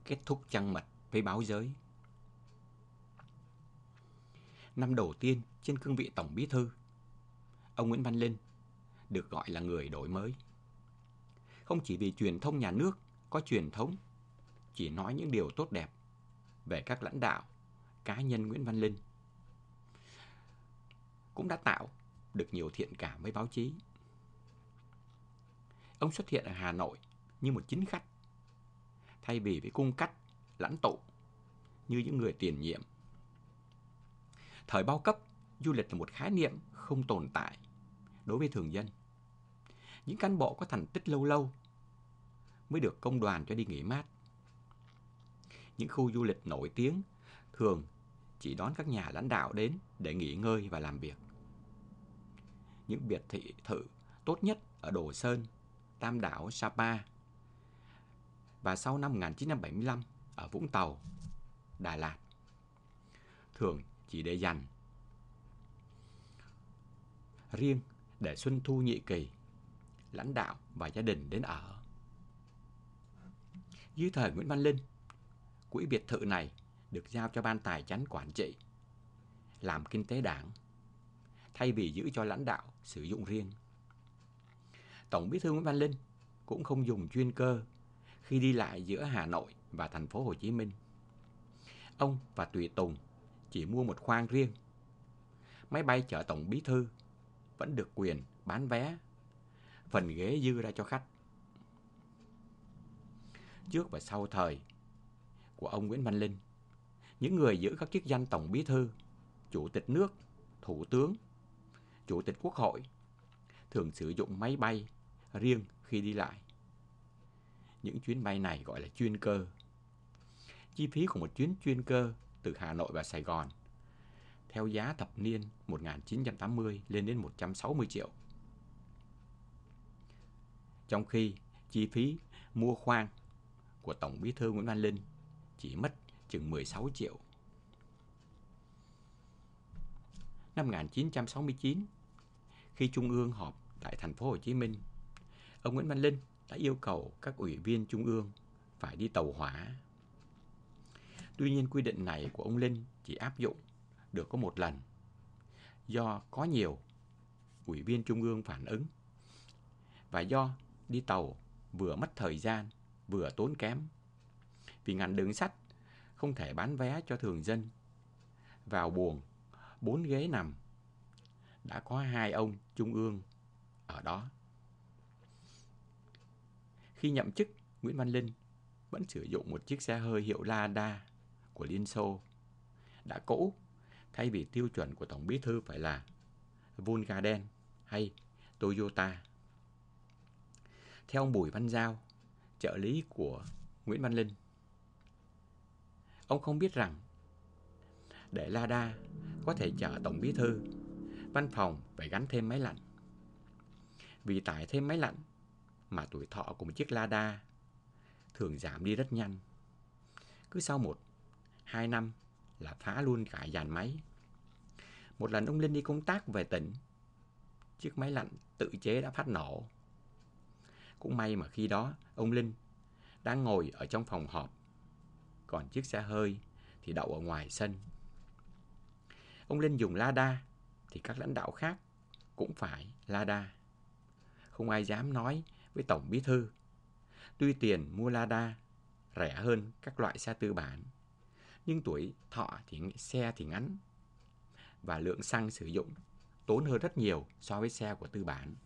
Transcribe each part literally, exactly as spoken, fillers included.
kết thúc trăng mật với báo giới. Năm đầu tiên trên cương vị Tổng Bí thư, ông Nguyễn Văn Linh được gọi là người đổi mới. Không chỉ vì truyền thông nhà nước có truyền thống chỉ nói những điều tốt đẹp về các lãnh đạo, cá nhân Nguyễn Văn Linh, cũng đã tạo được nhiều thiện cảm với báo chí. Ông xuất hiện ở Hà Nội như một chính khách, thay vì với cung cách, lãnh tụ như những người tiền nhiệm. Thời bao cấp, du lịch là một khái niệm không tồn tại đối với thường dân. Những cán bộ có thành tích lâu lâu mới được công đoàn cho đi nghỉ mát. Những khu du lịch nổi tiếng thường chỉ đón các nhà lãnh đạo đến để nghỉ ngơi và làm việc. Những biệt thị thự tốt nhất ở Đồ Sơn, Tam Đảo, Sapa và sau năm một nghìn chín trăm bảy mươi lăm ở Vũng Tàu, Đà Lạt thường chỉ để dành riêng để xuân thu nhị kỳ, lãnh đạo và gia đình đến ở. Dưới thời Nguyễn Văn Linh, quỹ biệt thự này được giao cho ban tài chánh quản trị, làm kinh tế đảng, thay vì giữ cho lãnh đạo sử dụng riêng. Tổng Bí thư Nguyễn Văn Linh cũng không dùng chuyên cơ khi đi lại giữa Hà Nội và thành phố Hồ Chí Minh. Ông và tùy tùng chỉ mua một khoang riêng. Máy bay chở Tổng Bí thư vẫn được quyền bán vé, phần ghế dư ra cho khách. Trước và sau thời của ông Nguyễn Văn Linh, những người giữ các chức danh Tổng Bí thư, Chủ tịch nước, Thủ tướng, Chủ tịch Quốc hội thường sử dụng máy bay riêng khi đi lại. Những chuyến bay này gọi là chuyên cơ. Chi phí của một chuyến chuyên cơ từ Hà Nội và Sài Gòn theo giá thập niên một nghìn chín trăm tám mươi lên đến một trăm sáu mươi triệu. Trong khi chi phí mua khoang của Tổng Bí thư Nguyễn Văn Linh chỉ mất chừng mười sáu triệu. Năm một nghìn chín trăm sáu mươi chín, khi Trung ương họp tại thành phố Hồ Chí Minh, ông Nguyễn Văn Linh đã yêu cầu các ủy viên Trung ương phải đi tàu hỏa. Tuy nhiên quy định này của ông Linh chỉ áp dụng được có một lần, do có nhiều ủy viên Trung ương phản ứng và do đi tàu vừa mất thời gian vừa tốn kém, vì ngành đường sắt không thể bán vé cho thường dân. Vào buồng bốn ghế nằm đã có hai ông Trung ương ở đó. Khi nhậm chức, Nguyễn Văn Linh vẫn sử dụng một chiếc xe hơi hiệu Lada của Liên Xô đã cũ, thay vì tiêu chuẩn của Tổng Bí thư phải là Volkswagen hay Toyota. Theo ông Bùi Văn Giao, trợ lý của Nguyễn Văn Linh, ông không biết rằng để Lada có thể chở Tổng Bí thư, văn phòng phải gắn thêm máy lạnh. Vì tải thêm máy lạnh mà tuổi thọ của một chiếc Lada thường giảm đi rất nhanh. Cứ sau một, hai năm là phá luôn cả dàn máy. Một lần ông Linh đi công tác về tỉnh, chiếc máy lạnh tự chế đã phát nổ. Cũng may mà khi đó ông Linh đang ngồi ở trong phòng họp, còn chiếc xe hơi thì đậu ở ngoài sân. Ông Linh dùng Lada thì các lãnh đạo khác cũng phải Lada. Không ai dám nói với Tổng Bí thư, tuy tiền mua Lada rẻ hơn các loại xe tư bản, nhưng tuổi thọ thì xe thì ngắn và lượng xăng sử dụng tốn hơn rất nhiều so với xe của tư bản.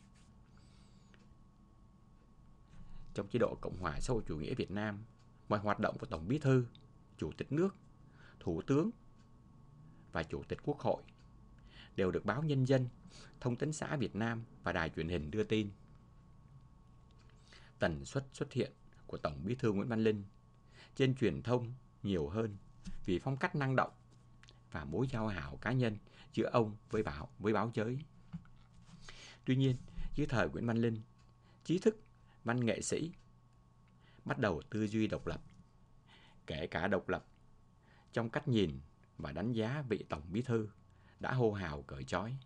Trong chế độ Cộng hòa xã hội chủ nghĩa Việt Nam, mọi hoạt động của Tổng Bí thư, Chủ tịch nước, Thủ tướng và Chủ tịch Quốc hội đều được báo Nhân dân, Thông tấn xã Việt Nam và đài truyền hình đưa tin. Tần suất xuất hiện của Tổng Bí thư Nguyễn Văn Linh trên truyền thông nhiều hơn vì phong cách năng động và mối giao hảo cá nhân giữa ông với báo với báo giới. Tuy nhiên, dưới thời Nguyễn Văn Linh, trí thức, văn nghệ sĩ bắt đầu tư duy độc lập, kể cả độc lập trong cách nhìn và đánh giá vị Tổng Bí thư đã hô hào cởi trói.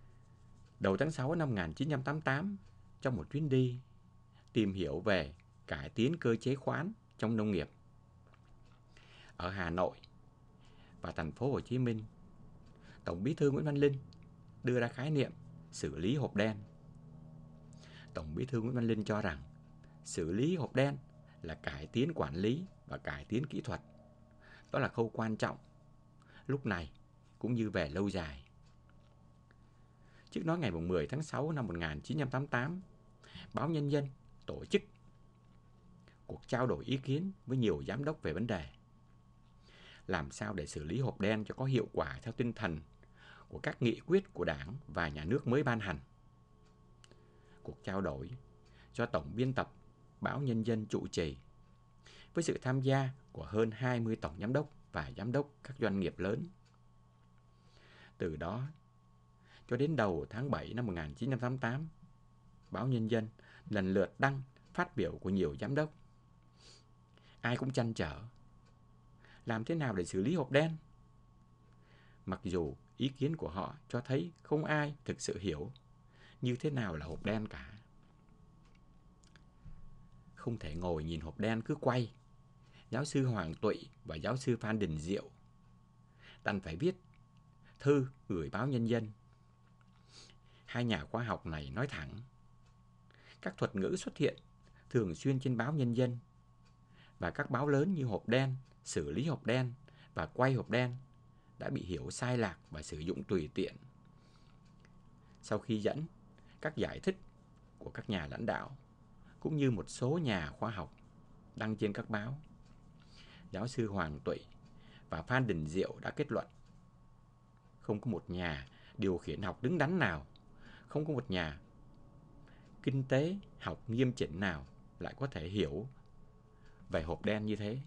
Đầu tháng sáu năm một nghìn chín trăm tám mươi tám, trong một chuyến đi tìm hiểu về cải tiến cơ chế khoán trong nông nghiệp. Ở Hà Nội và thành phố Hồ Chí Minh, Tổng Bí thư Nguyễn Văn Linh đưa ra khái niệm xử lý hộp đen. Tổng Bí thư Nguyễn Văn Linh cho rằng xử lý hộp đen là cải tiến quản lý và cải tiến kỹ thuật. Đó là khâu quan trọng lúc này cũng như về lâu dài. Trước đó ngày mười tháng sáu năm một nghìn chín trăm tám mươi tám, báo Nhân dân tổ chức cuộc trao đổi ý kiến với nhiều giám đốc về vấn đề làm sao để xử lý hộp đen cho có hiệu quả theo tinh thần của các nghị quyết của Đảng và Nhà nước mới ban hành. Cuộc trao đổi do Tổng biên tập báo Nhân dân chủ trì với sự tham gia của hơn hai mươi tổng giám đốc và giám đốc các doanh nghiệp lớn. Từ đó cho đến đầu tháng bảy năm một nghìn chín trăm tám mươi tám, báo Nhân dân lần lượt đăng phát biểu của nhiều giám đốc. Ai cũng trăn trở làm thế nào để xử lý hộp đen. Mặc dù ý kiến của họ cho thấy không ai thực sự hiểu như thế nào là hộp đen cả. Không thể ngồi nhìn hộp đen cứ quay. Giáo sư Hoàng Tụy và giáo sư Phan Đình Diệu đành phải viết thư gửi báo Nhân dân. Hai nhà khoa học này nói thẳng, các thuật ngữ xuất hiện thường xuyên trên báo Nhân dân và các báo lớn như hộp đen, xử lý hộp đen và quay hộp đen đã bị hiểu sai lạc và sử dụng tùy tiện. Sau khi dẫn các giải thích của các nhà lãnh đạo cũng như một số nhà khoa học đăng trên các báo, giáo sư Hoàng Tụy và Phan Đình Diệu đã kết luận không có một nhà điều khiển học đứng đắn nào, không có một nhà kinh tế học nghiêm chỉnh nào lại có thể hiểu về hộp đen như thế.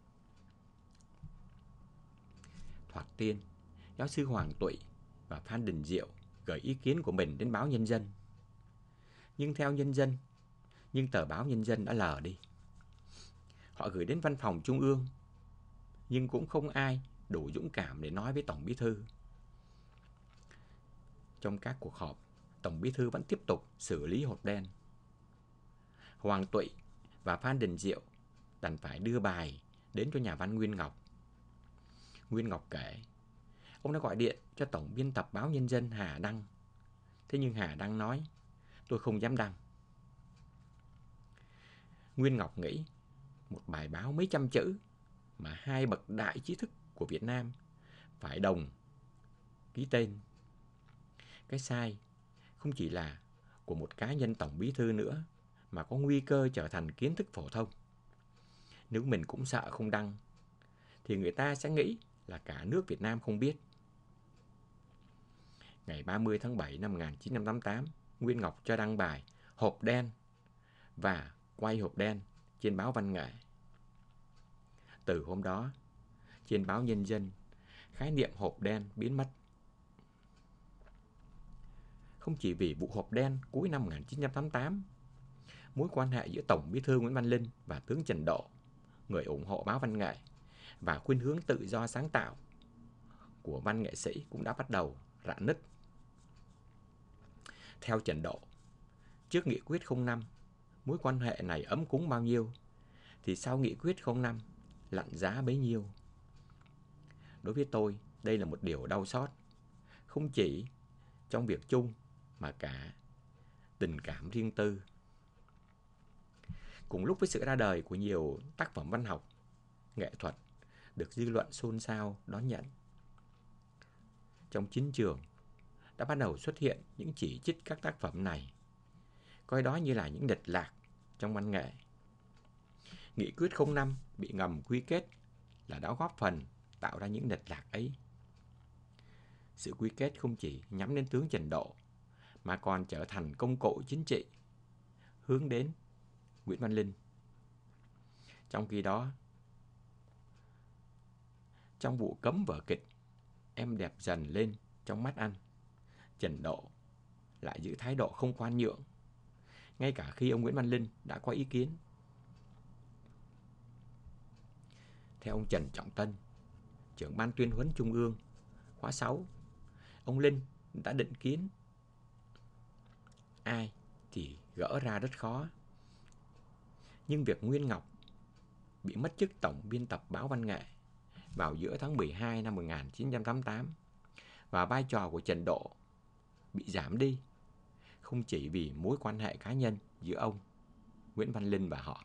Thoạt tiên, giáo sư Hoàng Tụy và Phan Đình Diệu gửi ý kiến của mình đến báo Nhân dân. Nhưng theo Nhân dân, nhưng tờ báo Nhân dân đã lờ đi. Họ gửi đến văn phòng Trung ương, nhưng cũng không ai đủ dũng cảm để nói với Tổng Bí thư. Trong các cuộc họp, Tổng Bí thư vẫn tiếp tục xử lý hộp đen. Hoàng Tụy và Phan Đình Diệu đành phải đưa bài đến cho nhà văn Nguyên Ngọc. Nguyên Ngọc kể, ông đã gọi điện cho Tổng biên tập báo Nhân dân Hà Đăng. Thế nhưng Hà Đăng nói, tôi không dám đăng. Nguyên Ngọc nghĩ, một bài báo mấy trăm chữ mà hai bậc đại trí thức của Việt Nam phải đồng ký tên. Cái sai không chỉ là của một cá nhân Tổng Bí thư nữa, mà có nguy cơ trở thành kiến thức phổ thông. Nếu mình cũng sợ không đăng, thì người ta sẽ nghĩ là cả nước Việt Nam không biết. Ngày ba mươi tháng bảy năm một nghìn chín trăm tám mươi tám, Nguyên Ngọc cho đăng bài hộp đen và quay hộp đen trên báo Văn nghệ. Từ hôm đó, trên báo Nhân dân, khái niệm hộp đen biến mất. Không chỉ vì vụ hộp đen cuối năm một nghìn chín trăm tám mươi tám, mối quan hệ giữa Tổng Bí thư Nguyễn Văn Linh và tướng Trần Độ, người ủng hộ báo Văn nghệ, và khuynh hướng tự do sáng tạo của văn nghệ sĩ cũng đã bắt đầu rạn nứt. Theo Trần Độ, trước nghị quyết không năm, mối quan hệ này ấm cúng bao nhiêu, thì sau nghị quyết không năm, lặn giá bấy nhiêu. Đối với tôi, đây là một điều đau xót, không chỉ trong việc chung mà cả tình cảm riêng tư. Cùng lúc với sự ra đời của nhiều tác phẩm văn học, nghệ thuật được dư luận xôn xao đón nhận, trong chính trường đã bắt đầu xuất hiện những chỉ trích các tác phẩm này, coi đó như là những lệch lạc trong văn nghệ. Nghị quyết không năm bị ngầm quy kết là đã góp phần tạo ra những lệch lạc ấy. Sự quy kết không chỉ nhắm đến tướng Trần Độ, mà còn trở thành công cụ chính trị hướng đến Nguyễn Văn Linh. Trong khi đó, trong vụ cấm vở kịch Em đẹp dần lên trong mắt anh, Trần Độ lại giữ thái độ không khoan nhượng, ngay cả khi ông Nguyễn Văn Linh đã có ý kiến. Theo ông Trần Trọng Tân, trưởng ban tuyên huấn Trung ương khóa sáu, ông Linh đã định kiến ai thì gỡ ra rất khó. Nhưng việc Nguyên Ngọc bị mất chức tổng biên tập báo Văn nghệ vào giữa tháng mười hai năm một nghìn chín trăm tám mươi tám và vai trò của Trần Độ bị giảm đi, không chỉ vì mối quan hệ cá nhân giữa ông, Nguyễn Văn Linh và họ.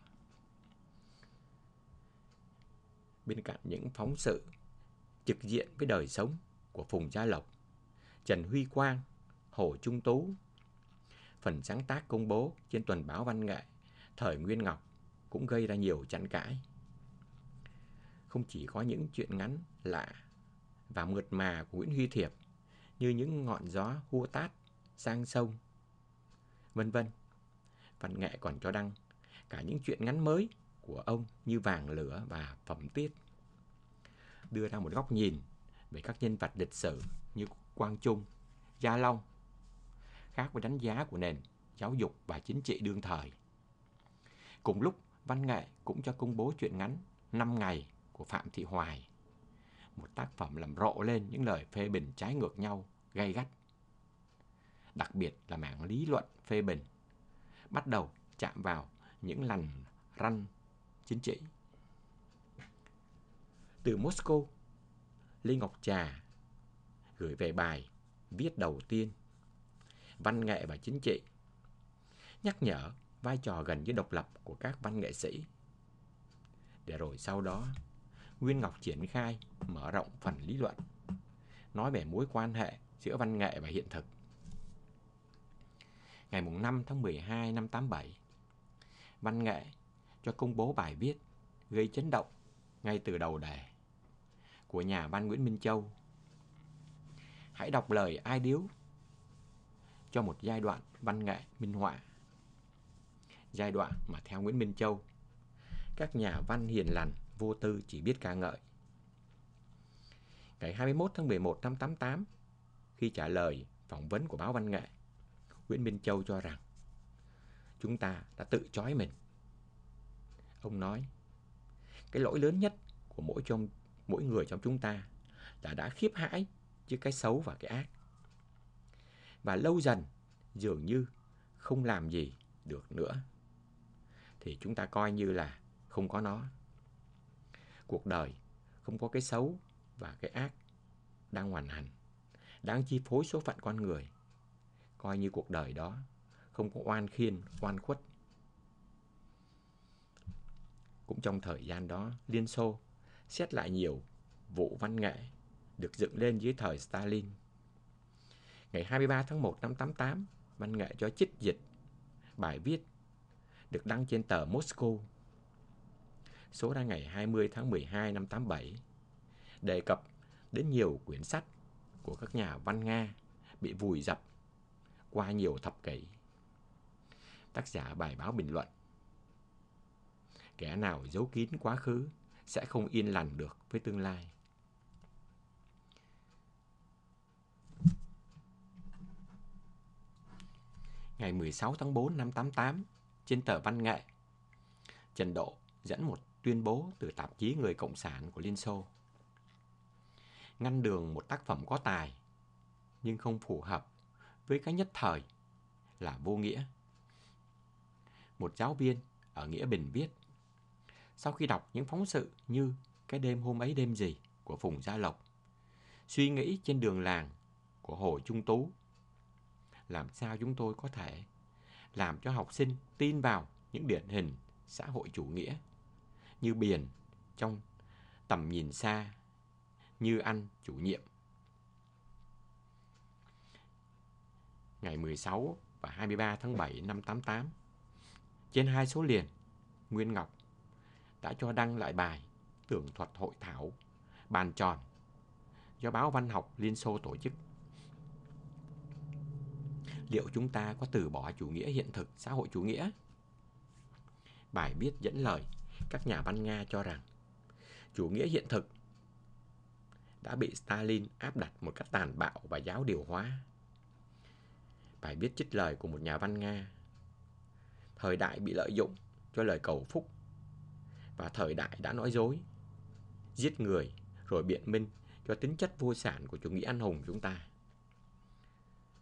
Bên cạnh những phóng sự trực diện với đời sống của Phùng Gia Lộc, Trần Huy Quang, Hồ Trung Tú, phần sáng tác công bố trên tuần báo Văn nghệ thời Nguyên Ngọc cũng gây ra nhiều tranh cãi. Không chỉ có những chuyện ngắn lạ và mượt mà của Nguyễn Huy Thiệp như những ngọn gió hua tát sang sông, vân vân, Văn nghệ còn cho đăng cả những chuyện ngắn mới của ông như Vàng Lửa và Phẩm Tiết, đưa ra một góc nhìn về các nhân vật lịch sử như Quang Trung, Gia Long, khác với đánh giá của nền giáo dục và chính trị đương thời. Cùng lúc, Văn nghệ cũng cho công bố truyện ngắn năm ngày của Phạm Thị Hoài, một tác phẩm làm rộ lên những lời phê bình trái ngược nhau, gay gắt. Đặc biệt là mảng lý luận phê bình bắt đầu chạm vào những lằn răn chính trị. Từ Moscow, Lê Ngọc Trà gửi về bài viết đầu tiên, Văn nghệ và chính trị, nhắc nhở vai trò gần như độc lập của các văn nghệ sĩ. Để rồi sau đó, Nguyên Ngọc triển khai mở rộng phần lý luận, nói về mối quan hệ giữa văn nghệ và hiện thực. Ngày năm tháng mười hai năm tám mươi bảy, Văn nghệ cho công bố bài viết gây chấn động ngay từ đầu đề của nhà văn Nguyễn Minh Châu. Hãy đọc lời ai điếu cho một giai đoạn văn nghệ minh họa. Giai đoạn mà theo Nguyễn Minh Châu, các nhà văn hiền lành vô tư chỉ biết ca ngợi. Ngày hai mươi mốt tháng mười một năm tám mươi tám, khi trả lời phỏng vấn của báo Văn nghệ, Nguyễn Minh Châu cho rằng chúng ta đã tự trói mình. Ông nói, cái lỗi lớn nhất của mỗi trong mỗi người trong chúng ta là đã khiếp hãi trước cái xấu và cái ác. Và lâu dần dường như không làm gì được nữa, thì chúng ta coi như là không có nó. Cuộc đời không có cái xấu và cái ác đang hoành hành, đang chi phối số phận con người. Coi như cuộc đời đó không có oan khiên, oan khuất. Cũng trong thời gian đó, Liên Xô xét lại nhiều vụ văn nghệ được dựng lên dưới thời Stalin. Ngày hai mươi ba tháng một năm tám mươi tám, Văn nghệ cho trích dịch bài viết được đăng trên tờ Moscow. Số ra ngày hai mươi tháng mười hai năm tám mươi bảy, đề cập đến nhiều quyển sách của các nhà văn Nga bị vùi dập qua nhiều thập kỷ. Tác giả bài báo bình luận, kẻ nào giấu kín quá khứ sẽ không yên lành được với tương lai. Ngày mười sáu tháng tư năm tám mươi tám, trên tờ Văn nghệ, Trần Độ dẫn một tuyên bố từ tạp chí Người Cộng sản của Liên Xô, ngăn đường một tác phẩm có tài nhưng không phù hợp với cái nhất thời là vô nghĩa. Một giáo viên ở Nghĩa Bình viết, sau khi đọc những phóng sự như Cái đêm hôm ấy đêm gì của Phùng Gia Lộc, Suy nghĩ trên đường làng của Hồ Trung Tú, làm sao chúng tôi có thể làm cho học sinh tin vào những điển hình xã hội chủ nghĩa như Biển trong Tầm nhìn xa, Như Ăn chủ nhiệm. Ngày mười sáu và hai mươi ba tháng bảy năm tám mươi tám, trên hai số liền, Nguyên Ngọc đã cho đăng lại bài tường thuật hội thảo bàn tròn do báo Văn học Liên Xô tổ chức. Liệu chúng ta có từ bỏ chủ nghĩa hiện thực xã hội chủ nghĩa? Bài viết dẫn lời các nhà văn Nga cho rằng chủ nghĩa hiện thực đã bị Stalin áp đặt một cách tàn bạo và giáo điều hóa. Bài viết trích lời của một nhà văn Nga, thời đại bị lợi dụng cho lời cầu phúc và thời đại đã nói dối, giết người rồi biện minh cho tính chất vô sản của chủ nghĩa anh hùng chúng ta.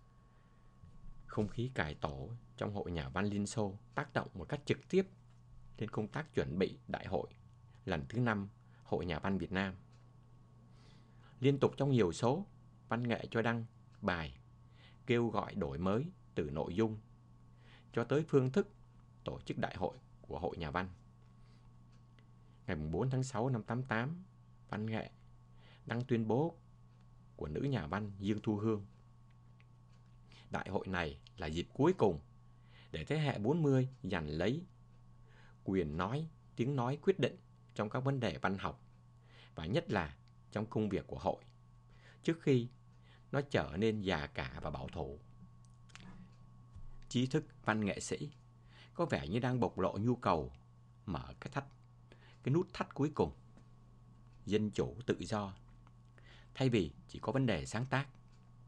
Không khí cải tổ trong hội nhà văn Liên Xô tác động một cách trực tiếp lên công tác chuẩn bị đại hội lần thứ năm Hội Nhà văn Việt Nam. Liên tục trong nhiều số, văn nghệ cho đăng bài kêu gọi đổi mới từ nội dung cho tới phương thức tổ chức đại hội của Hội Nhà văn. Ngày bốn tháng sáu năm tám mươi tám, văn nghệ đăng tuyên bố của nữ nhà văn Dương Thu Hương. Đại hội này là dịp cuối cùng để thế hệ bốn mươi giành lấy quyền nói, tiếng nói quyết định trong các vấn đề văn học, và nhất là trong công việc của hội, trước khi nó trở nên già cả và bảo thủ. Trí thức văn nghệ sĩ có vẻ như đang bộc lộ nhu cầu mở cái thắt, cái nút thắt cuối cùng, dân chủ tự do, thay vì chỉ có vấn đề sáng tác.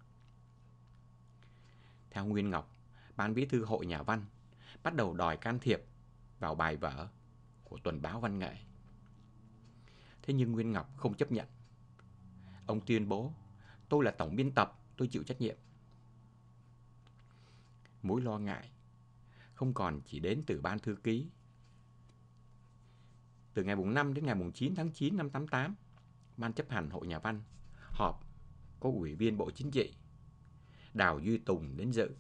Theo Nguyên Ngọc, Ban Bí thư Hội Nhà văn bắt đầu đòi can thiệp vào bài vở của tuần báo văn nghệ. Thế nhưng Nguyên Ngọc không chấp nhận. Ông tuyên bố, tôi là tổng biên tập, tôi chịu trách nhiệm. Mối lo ngại không còn chỉ đến từ ban thư ký. Từ ngày năm đến ngày chín tháng chín năm tám mươi tám, Ban chấp hành Hội Nhà văn họp có Ủy viên Bộ Chính trị Đào Duy Tùng đến dự.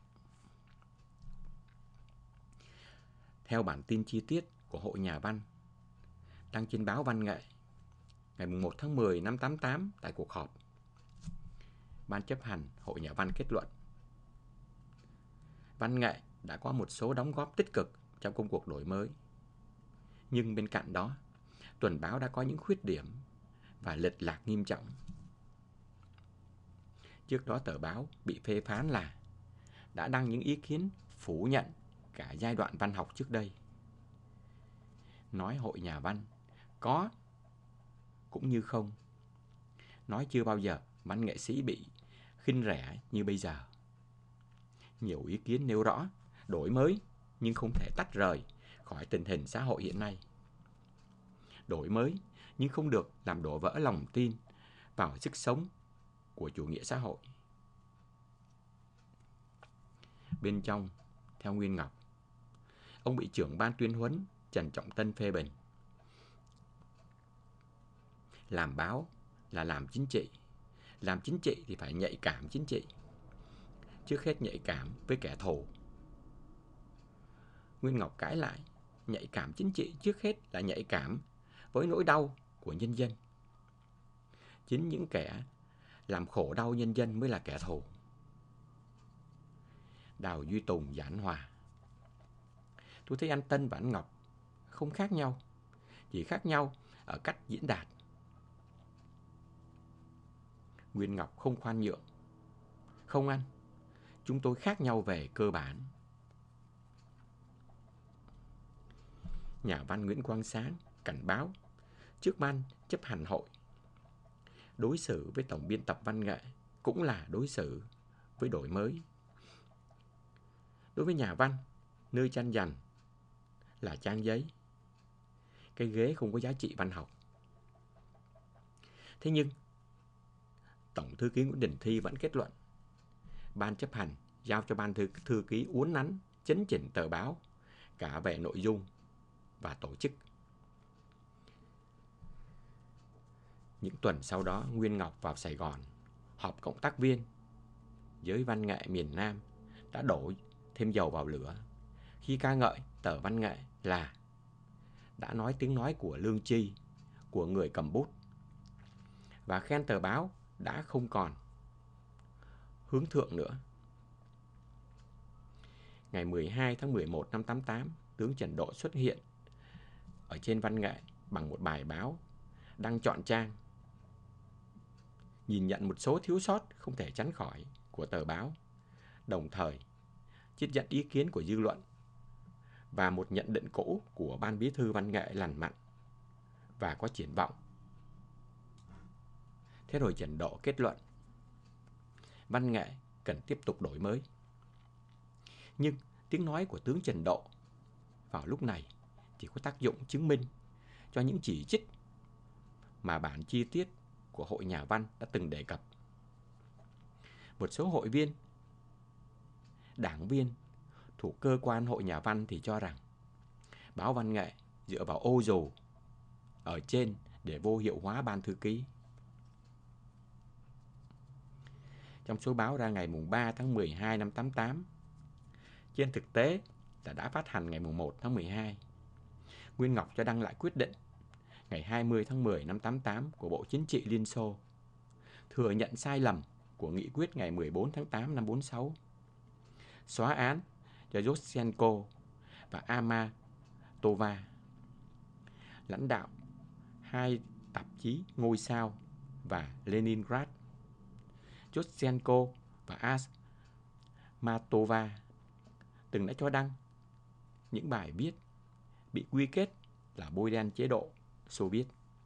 Theo bản tin chi tiết của Hội Nhà văn đăng trên báo Văn nghệ ngày một tháng mười năm tám mươi tám, tại cuộc họp, Ban chấp hành Hội Nhà văn kết luận văn nghệ đã có một số đóng góp tích cực trong công cuộc đổi mới. Nhưng bên cạnh đó, tuần báo đã có những khuyết điểm và lệch lạc nghiêm trọng. Trước đó tờ báo bị phê phán là đã đăng những ý kiến phủ nhận cả giai đoạn văn học trước đây. Nói Hội Nhà văn có cũng như không. Nói chưa bao giờ văn nghệ sĩ bị khinh rẻ như bây giờ. Nhiều ý kiến nêu rõ đổi mới nhưng không thể tách rời khỏi tình hình xã hội hiện nay. Đổi mới nhưng không được làm đổ vỡ lòng tin vào sức sống của chủ nghĩa xã hội. Bên trong, theo Nguyên Ngọc, ông bị trưởng ban tuyên huấn Trần Trọng Tân phê bình. Làm báo là làm chính trị. Làm chính trị thì phải nhạy cảm chính trị. Trước hết nhạy cảm với kẻ thù. Nguyên Ngọc cãi lại, nhạy cảm chính trị trước hết là nhạy cảm với nỗi đau của nhân dân. Chính những kẻ làm khổ đau nhân dân mới là kẻ thù. Đào Duy Tùng giảng hòa. Tôi thấy anh Tân và anh Ngọc không khác nhau, chỉ khác nhau ở cách diễn đạt. Nguyên Ngọc không khoan nhượng. Không anh, chúng tôi khác nhau về cơ bản. Nhà văn Nguyễn Quang Sáng cảnh báo trước ban chấp hành hội, đối xử với tổng biên tập văn nghệ cũng là đối xử với đổi mới. Đối với nhà văn, nơi tranh giành là trang giấy. Cái ghế không có giá trị văn học. Thế nhưng, Tổng thư ký Nguyễn Đình Thi vẫn kết luận ban chấp hành giao cho ban thư, thư ký uốn nắn, chấn chỉnh tờ báo cả về nội dung và tổ chức. Những tuần sau đó, Nguyên Ngọc vào Sài Gòn họp cộng tác viên. Giới văn nghệ miền Nam đã đổ thêm dầu vào lửa khi ca ngợi tờ Văn nghệ là đã nói tiếng nói của lương tri, của người cầm bút, và khen tờ báo đã không còn hướng thượng nữa. Ngày mười hai tháng mười một năm tám mươi tám, tướng Trần Độ xuất hiện ở trên Văn nghệ bằng một bài báo đăng trọn trang, nhìn nhận một số thiếu sót không thể tránh khỏi của tờ báo, đồng thời trích dẫn ý kiến của dư luận và một nhận định cũ của ban bí thư Văn nghệ lành mạnh và có triển vọng. Thế rồi Trần Độ kết luận Văn nghệ cần tiếp tục đổi mới. Nhưng tiếng nói của tướng Trần Độ vào lúc này chỉ có tác dụng chứng minh cho những chỉ trích mà bản chi tiết của Hội Nhà văn đã từng đề cập. Một số hội viên, đảng viên thuộc cơ quan Hội Nhà văn thì cho rằng Báo Văn nghệ dựa vào ô dù ở trên để vô hiệu hóa ban thư ký. Trong số báo ra ngày ba tháng mười hai năm tám tám, trên thực tế là đã phát hành ngày một tháng mười hai, Nguyên Ngọc cho đăng lại quyết định ngày hai mươi tháng mười năm tám tám của Bộ Chính trị Liên Xô, thừa nhận sai lầm của nghị quyết ngày mười bốn tháng tám năm bốn sáu, xóa án cho Yushchenko và Amatova, lãnh đạo hai tạp chí Ngôi Sao và Leningrad. Yushchenko và Amatova từng đã cho đăng những bài viết bị quy kết là bôi đen chế độ Xô Viết.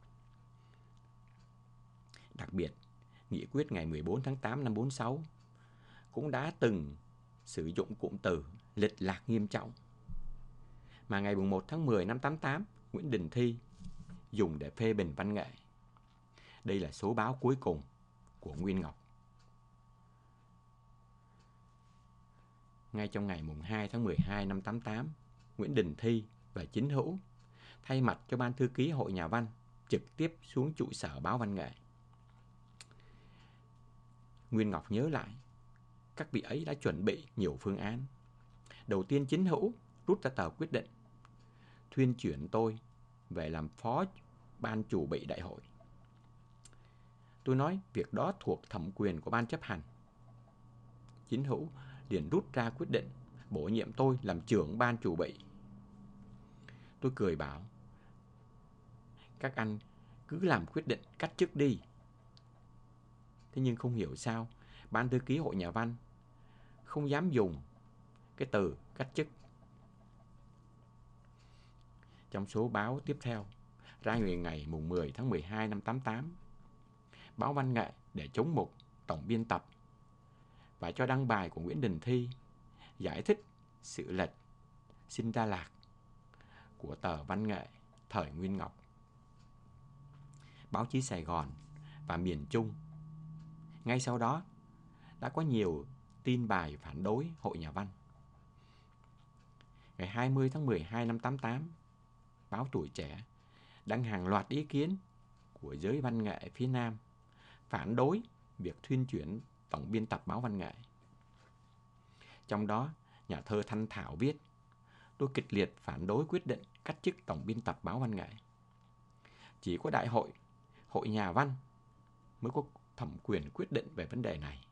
Đặc biệt, nghị quyết ngày mười bốn tháng tám năm bốn sáu cũng đã từng sử dụng cụm từ lệch lạc nghiêm trọng mà ngày một tháng mười năm tám tám Nguyễn Đình Thi dùng để phê bình văn nghệ. Đây là số báo cuối cùng của Nguyên Ngọc. Ngay trong ngày hai tháng mười hai năm tám tám, Nguyễn Đình Thi và Chính Hữu thay mặt cho ban thư ký Hội Nhà văn trực tiếp xuống trụ sở báo Văn nghệ. Nguyên Ngọc nhớ lại, các vị ấy đã chuẩn bị nhiều phương án. Đầu tiên, Chính Hữu rút ra tờ quyết định thuyên chuyển tôi về làm phó ban chủ bị đại hội. Tôi nói việc đó thuộc thẩm quyền của ban chấp hành. Chính Hữu liền rút ra quyết định bổ nhiệm tôi làm trưởng ban chủ bị. Tôi cười bảo, các anh cứ làm quyết định cách chức đi. Thế nhưng không hiểu sao ban thư ký Hội Nhà văn không dám dùng cái từ cách chức. Trong số báo tiếp theo, ra ngày ngày mười tháng mười hai năm tám tám, báo Văn nghệ để chống mục tổng biên tập và cho đăng bài của Nguyễn Đình Thi giải thích sự lệch sinh ra lạc của tờ Văn nghệ thời Nguyên Ngọc. Báo chí Sài Gòn và miền Trung ngay sau đó đã có nhiều tin bài phản đối Hội Nhà văn. Ngày hai mươi tháng mười hai năm tám tám, báo Tuổi Trẻ đăng hàng loạt ý kiến của giới văn nghệ phía Nam phản đối việc thuyên chuyển tổng biên tập báo Văn nghệ. Trong đó, nhà thơ Thanh Thảo viết, tôi kịch liệt phản đối quyết định cách chức tổng biên tập báo Văn nghệ. Chỉ có đại hội, Hội Nhà văn mới có thẩm quyền quyết định về vấn đề này.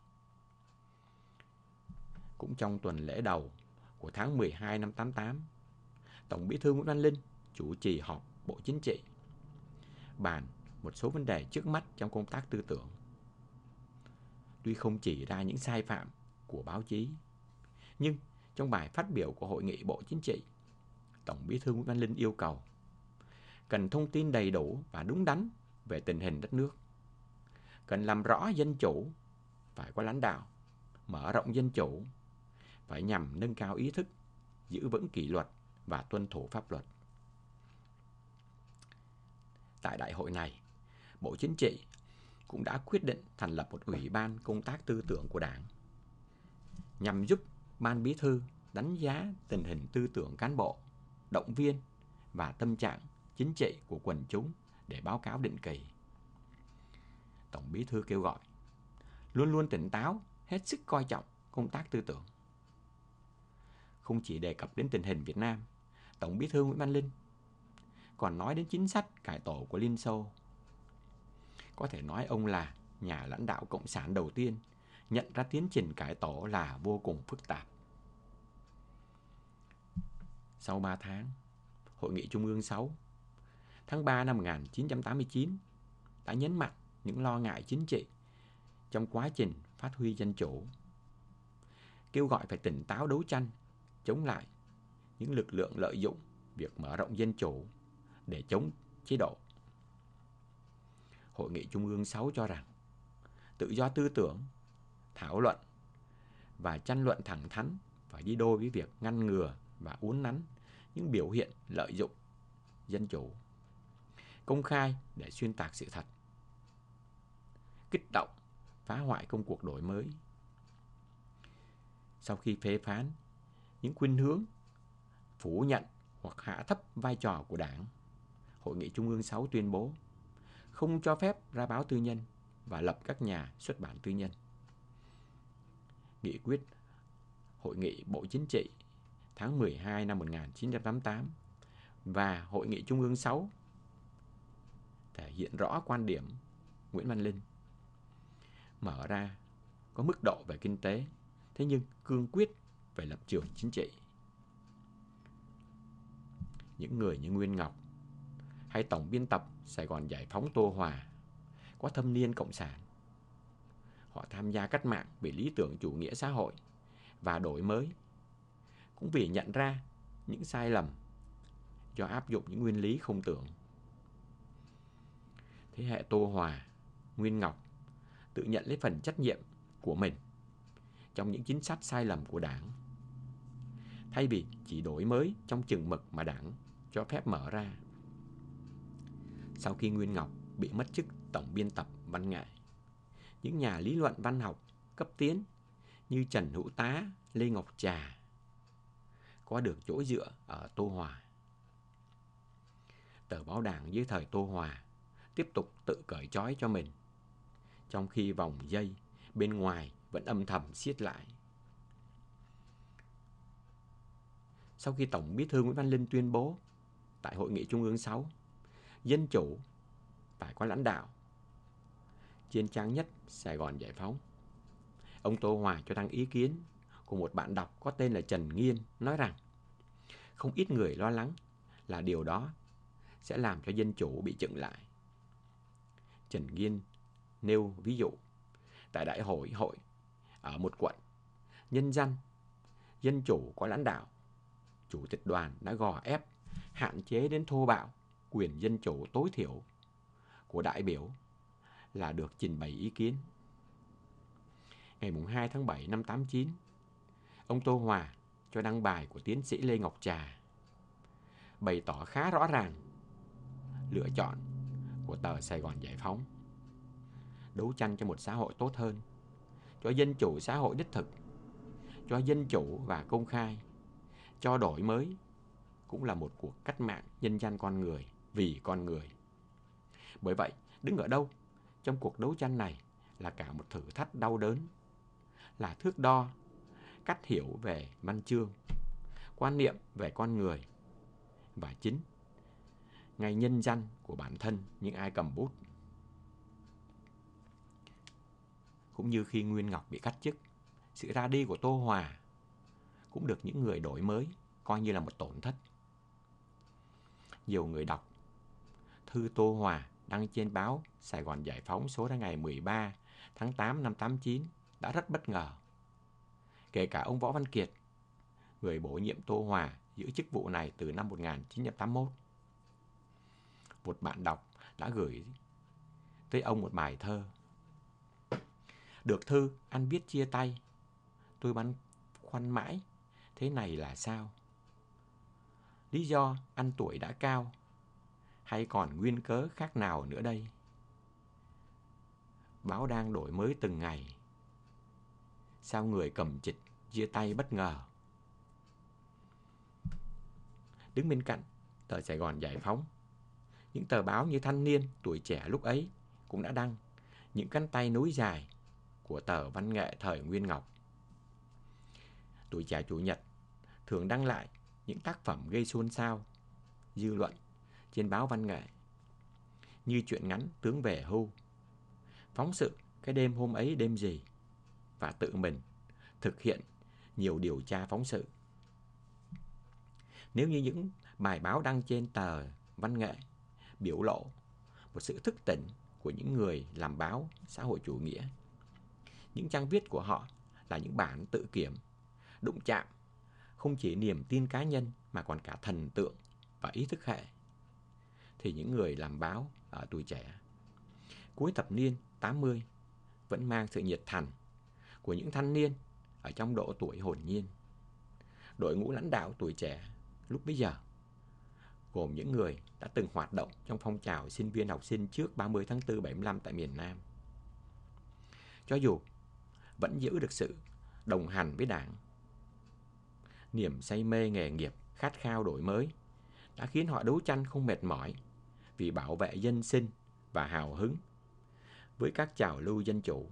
Cũng trong tuần lễ đầu của tháng mười hai năm tám tám, Tổng Bí thư Nguyễn Văn Linh chủ trì họp Bộ Chính trị, bàn một số vấn đề trước mắt trong công tác tư tưởng. Tuy không chỉ ra những sai phạm của báo chí, nhưng trong bài phát biểu của Hội nghị Bộ Chính trị, Tổng Bí thư Nguyễn Văn Linh yêu cầu cần thông tin đầy đủ và đúng đắn về tình hình đất nước, cần làm rõ dân chủ, phải có lãnh đạo, mở rộng dân chủ, phải nhằm nâng cao ý thức, giữ vững kỷ luật và tuân thủ pháp luật. Tại đại hội này, Bộ Chính trị cũng đã quyết định thành lập một ủy ban công tác tư tưởng của Đảng nhằm giúp ban bí thư đánh giá tình hình tư tưởng cán bộ, động viên và tâm trạng chính trị của quần chúng để báo cáo định kỳ. Tổng Bí thư kêu gọi luôn luôn tỉnh táo, hết sức coi trọng công tác tư tưởng. Không chỉ đề cập đến tình hình Việt Nam, Tổng Bí thư Nguyễn Văn Linh còn nói đến chính sách cải tổ của Liên Xô. Có thể nói ông là nhà lãnh đạo cộng sản đầu tiên nhận ra tiến trình cải tổ là vô cùng phức tạp. Sau ba tháng, Hội nghị Trung ương sáu, tháng ba năm một nghìn chín trăm tám mươi chín đã nhấn mạnh những lo ngại chính trị trong quá trình phát huy dân chủ, kêu gọi phải tỉnh táo đấu tranh chống lại những lực lượng lợi dụng việc mở rộng dân chủ để chống chế độ. Hội nghị Trung ương sáu cho rằng tự do tư tưởng, thảo luận và tranh luận thẳng thắn phải đi đôi với việc ngăn ngừa và uốn nắn những biểu hiện lợi dụng dân chủ, công khai để xuyên tạc sự thật, kích động, phá hoại công cuộc đổi mới. Sau khi phê phán những khuynh hướng phủ nhận hoặc hạ thấp vai trò của Đảng, Hội nghị Trung ương sáu tuyên bố không cho phép ra báo tư nhân và lập các nhà xuất bản tư nhân. Nghị quyết Hội nghị Bộ Chính trị tháng mười hai năm một nghìn chín trăm tám mươi tám và Hội nghị Trung ương sáu thể hiện rõ quan điểm Nguyễn Văn Linh. Mở ra có mức độ về kinh tế, thế nhưng cương quyết về lập trường chính trị. Những người như Nguyên Ngọc hay tổng biên tập Sài Gòn Giải phóng Tô Hòa có thâm niên cộng sản. Họ tham gia cách mạng vì lý tưởng chủ nghĩa xã hội và đổi mới, cũng vì nhận ra những sai lầm do áp dụng những nguyên lý không tưởng. Thế hệ Tô Hòa, Nguyên Ngọc tự nhận lấy phần trách nhiệm của mình trong những chính sách sai lầm của Đảng. Thay vì chỉ đổi mới trong chừng mực mà Đảng cho phép mở ra. Sau khi Nguyên Ngọc bị mất chức tổng biên tập văn nghệ, những nhà lý luận văn học cấp tiến như Trần Hữu Tá, Lê Ngọc Trà có được chỗ dựa ở Tô Hòa. Tờ báo Đảng dưới thời Tô Hòa tiếp tục tự cởi trói cho mình, trong khi vòng dây bên ngoài vẫn âm thầm siết lại. Sau khi Tổng Bí thư Nguyễn Văn Linh tuyên bố tại Hội nghị Trung ương sáu, dân chủ phải có lãnh đạo, trên trang nhất Sài Gòn Giải phóng, ông Tô Hòa cho đăng ý kiến của một bạn đọc có tên là Trần Nghiên, nói rằng không ít người lo lắng là điều đó sẽ làm cho dân chủ bị chững lại. Trần Nghiên nêu ví dụ, tại đại hội hội ở một quận, nhân dân, dân chủ có lãnh đạo, chủ tịch đoàn đã gò ép, hạn chế đến thô bạo quyền dân chủ tối thiểu của đại biểu là được trình bày ý kiến. Ngày hai tháng bảy năm tám mươi chín, ông Tô Hòa cho đăng bài của tiến sĩ Lê Ngọc Trà, bày tỏ khá rõ ràng lựa chọn của tờ Sài Gòn Giải phóng: đấu tranh cho một xã hội tốt hơn, cho dân chủ xã hội đích thực, cho dân chủ và công khai, cho đổi mới, cũng là một cuộc cách mạng nhân danh con người, vì con người. Bởi vậy, đứng ở đâu trong cuộc đấu tranh này là cả một thử thách đau đớn, là thước đo, cách hiểu về văn chương, quan niệm về con người, và chính ngay nhân danh của bản thân những ai cầm bút. Cũng như khi Nguyên Ngọc bị cắt chức, sự ra đi của Tô Hòa cũng được những người đổi mới coi như là một tổn thất. Nhiều người đọc thư Tô Hòa đăng trên báo Sài Gòn Giải phóng số ra ngày mười ba tháng tám năm tám mươi chín đã rất bất ngờ. Kể cả ông Võ Văn Kiệt, người bổ nhiệm Tô Hòa giữ chức vụ này từ năm một nghìn chín trăm tám mươi mốt. Một bạn đọc đã gửi tới ông một bài thơ: được thư anh viết chia tay, tôi băn khoăn mãi, thế này là sao? Lý do anh tuổi đã cao, hay còn nguyên cớ khác nào nữa đây? Báo đang đổi mới từng ngày, sao người cầm trịch chia tay bất ngờ? Đứng bên cạnh tờ Sài Gòn Giải phóng, những tờ báo như Thanh Niên, Tuổi Trẻ lúc ấy cũng đã đăng những cánh tay nối dài của tờ văn nghệ thời Nguyên Ngọc. Tuổi Trẻ Chủ nhật thường đăng lại những tác phẩm gây xôn xao dư luận trên báo văn nghệ, như truyện ngắn Tướng Về Hưu, phóng sự cái đêm hôm ấy đêm gì, và tự mình thực hiện nhiều điều tra phóng sự. Nếu như những bài báo đăng trên tờ văn nghệ biểu lộ một sự thức tỉnh của những người làm báo xã hội chủ nghĩa, những trang viết của họ là những bản tự kiểm, đụng chạm không chỉ niềm tin cá nhân mà còn cả thần tượng và ý thức hệ, thì những người làm báo ở Tuổi Trẻ cuối thập niên tám mươi vẫn mang sự nhiệt thành của những thanh niên ở trong độ tuổi hồn nhiên. Đội ngũ lãnh đạo Tuổi Trẻ lúc bấy giờ gồm những người đã từng hoạt động trong phong trào sinh viên học sinh trước ba mươi tháng tư bảy mươi lăm tại miền Nam. Cho dù vẫn giữ được sự đồng hành với Đảng, niềm say mê nghề nghiệp, khát khao đổi mới đã khiến họ đấu tranh không mệt mỏi vì bảo vệ dân sinh và hào hứng với các trào lưu dân chủ.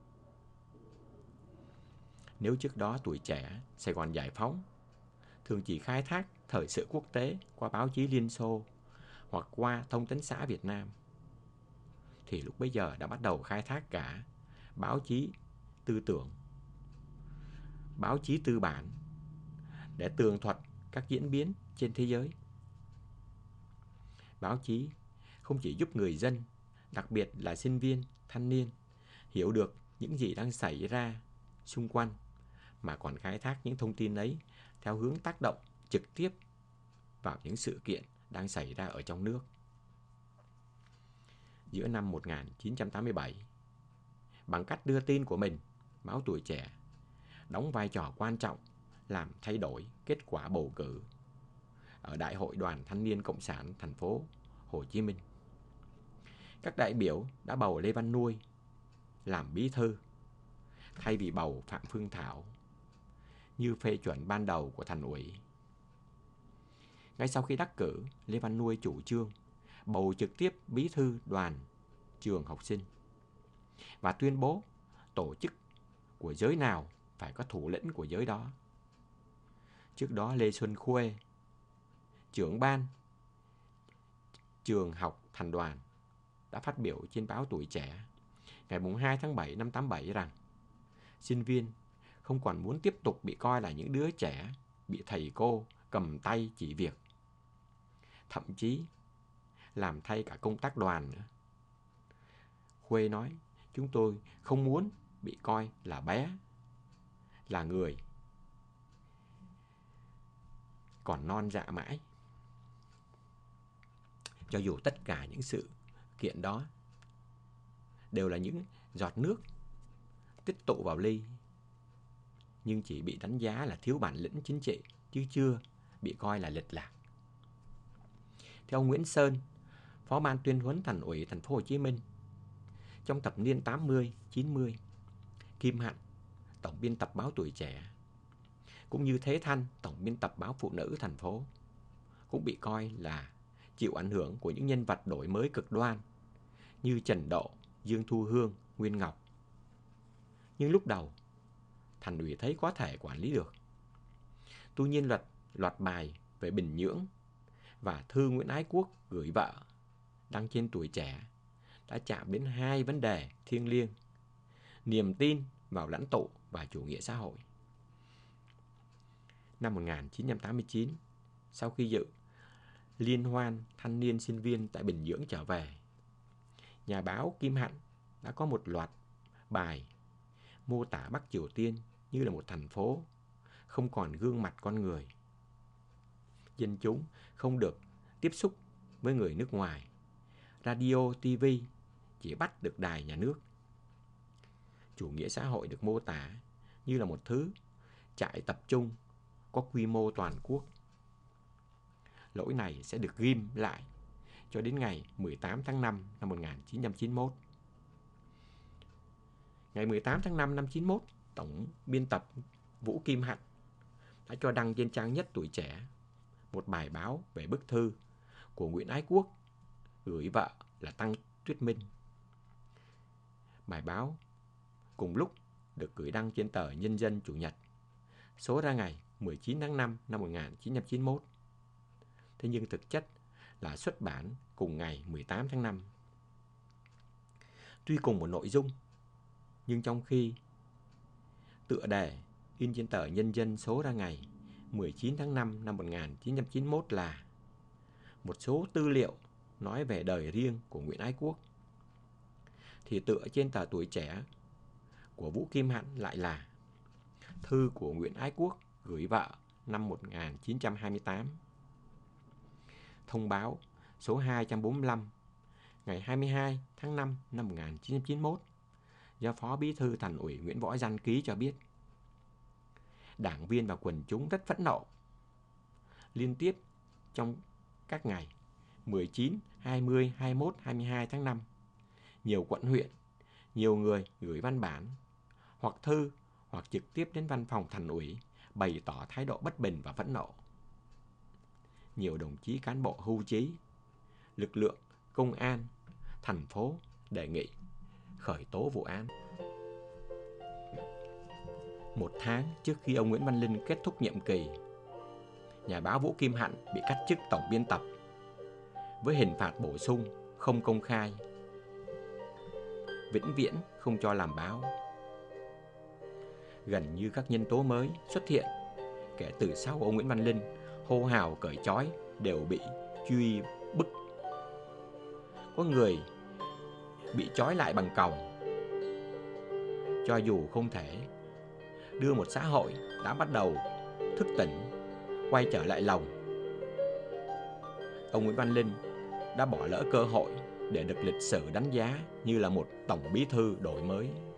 Nếu trước đó Tuổi Trẻ, Sài Gòn Giải Phóng thường chỉ khai thác thời sự quốc tế qua báo chí Liên Xô hoặc qua Thông tấn xã Việt Nam, thì lúc bấy giờ đã bắt đầu khai thác cả báo chí tư tưởng, báo chí tư bản để tường thuật các diễn biến trên thế giới. Báo chí không chỉ giúp người dân, đặc biệt là sinh viên, thanh niên, hiểu được những gì đang xảy ra xung quanh, mà còn khai thác những thông tin ấy theo hướng tác động trực tiếp vào những sự kiện đang xảy ra ở trong nước. Giữa năm một nghìn chín trăm tám mươi bảy, bằng cách đưa tin của mình, báo Tuổi Trẻ đóng vai trò quan trọng làm thay đổi kết quả bầu cử ở Đại hội Đoàn Thanh niên Cộng sản thành phố Hồ Chí Minh. Các đại biểu đã bầu Lê Văn Nuôi làm bí thư thay vì bầu Phạm Phương Thảo như phê chuẩn ban đầu của thành ủy. Ngay sau khi đắc cử, Lê Văn Nuôi chủ trương bầu trực tiếp bí thư đoàn trường học sinh và tuyên bố tổ chức của giới nào phải có thủ lĩnh của giới đó. Trước đó, Lê Xuân Khuê, trưởng ban trường học thành đoàn, đã phát biểu trên báo Tuổi Trẻ ngày hai tháng bảy năm tám bảy rằng sinh viên không còn muốn tiếp tục bị coi là những đứa trẻ bị thầy cô cầm tay chỉ việc, thậm chí làm thay cả công tác đoàn nữa. Khuê nói, chúng tôi không muốn bị coi là bé, là người còn non dạ mãi. Cho dù tất cả những sự kiện đó đều là những giọt nước tích tụ vào ly, nhưng chỉ bị đánh giá là thiếu bản lĩnh chính trị, chứ chưa bị coi là lệch lạc. Theo ông Nguyễn Sơn, Phó ban tuyên huấn Thành ủy Thành phố Hồ Chí Minh, trong thập niên tám mươi, chín mươi, Kim Hạnh, tổng biên tập báo Tuổi Trẻ, cũng như Thế Thanh, tổng biên tập báo Phụ Nữ thành phố, cũng bị coi là chịu ảnh hưởng của những nhân vật đổi mới cực đoan như Trần Độ, Dương Thu Hương, Nguyên Ngọc. Nhưng lúc đầu, thành ủy thấy có thể quản lý được. Tuy nhiên loạt, loạt bài về Bình Nhưỡng và thư Nguyễn Ái Quốc gửi vợ đăng trên Tuổi Trẻ đã chạm đến hai vấn đề thiêng liêng: niềm tin vào lãnh tụ và chủ nghĩa xã hội. Năm một nghìn chín trăm tám mươi chín, sau khi dự liên hoan thanh niên sinh viên tại Bình Nhưỡng trở về, nhà báo Kim Hạnh đã có một loạt bài mô tả Bắc Triều Tiên như là một thành phố không còn gương mặt con người. Dân chúng không được tiếp xúc với người nước ngoài. Radio, ti vi chỉ bắt được đài nhà nước. Chủ nghĩa xã hội được mô tả như là một thứ trại tập trung có quy mô toàn quốc. Lỗi này sẽ được ghim lại cho đến ngày mười tám tháng năm năm một nghìn chín trăm chín mươi mốt. Ngày mười tám tháng năm năm chín mươi mốt, tổng biên tập Vũ Kim Hạnh đã cho đăng trên trang nhất Tuổi Trẻ một bài báo về bức thư của Nguyễn Ái Quốc gửi vợ là Tăng Tuyết Minh. Bài báo cùng lúc được gửi đăng trên tờ Nhân dân Chủ nhật, số ra ngày mười chín tháng năm năm một nghìn chín trăm chín mươi mốt. Thế nhưng thực chất là xuất bản cùng ngày mười tám tháng năm. Tuy cùng một nội dung, nhưng trong khi tựa đề in trên tờ Nhân dân số ra ngày mười chín tháng năm năm một nghìn chín trăm chín mươi mốt là một số tư liệu nói về đời riêng của Nguyễn Ái Quốc, thì tựa trên tờ Tuổi Trẻ của Vũ Kim Hạnh lại là thư của Nguyễn Ái Quốc gửi vợ năm một nghìn chín trăm hai mươi tám. Thông báo số hai trăm bốn mươi lăm ngày hai mươi hai tháng năm năm một nghìn chín trăm chín mươi mốt do Phó Bí thư Thành ủy Nguyễn Võ Danh ký cho biết, đảng viên và quần chúng rất phẫn nộ. Liên tiếp trong các ngày mười chín, hai mươi, hai mươi mốt, hai mươi hai tháng năm, nhiều quận huyện, nhiều người gửi văn bản hoặc thư hoặc trực tiếp đến văn phòng Thành ủy bày tỏ thái độ bất bình và phẫn nộ. nhiều đồng chí cán bộ hưu trí, lực lượng công an thành phố đề nghị khởi tố vụ án. Một tháng trước khi ông Nguyễn Văn Linh kết thúc nhiệm kỳ, nhà báo Vũ Kim Hạnh bị cắt chức tổng biên tập với hình phạt bổ sung không công khai, vĩnh viễn không cho làm báo. Gần như các nhân tố mới xuất hiện kể từ sau ông Nguyễn Văn Linh hô hào cởi trói đều bị truy bức. Có người bị trói lại bằng còng. Cho dù không thể đưa một xã hội đã bắt đầu thức tỉnh quay trở lại lòng, ông Nguyễn Văn Linh đã bỏ lỡ cơ hội để được lịch sử đánh giá như là một tổng bí thư đổi mới.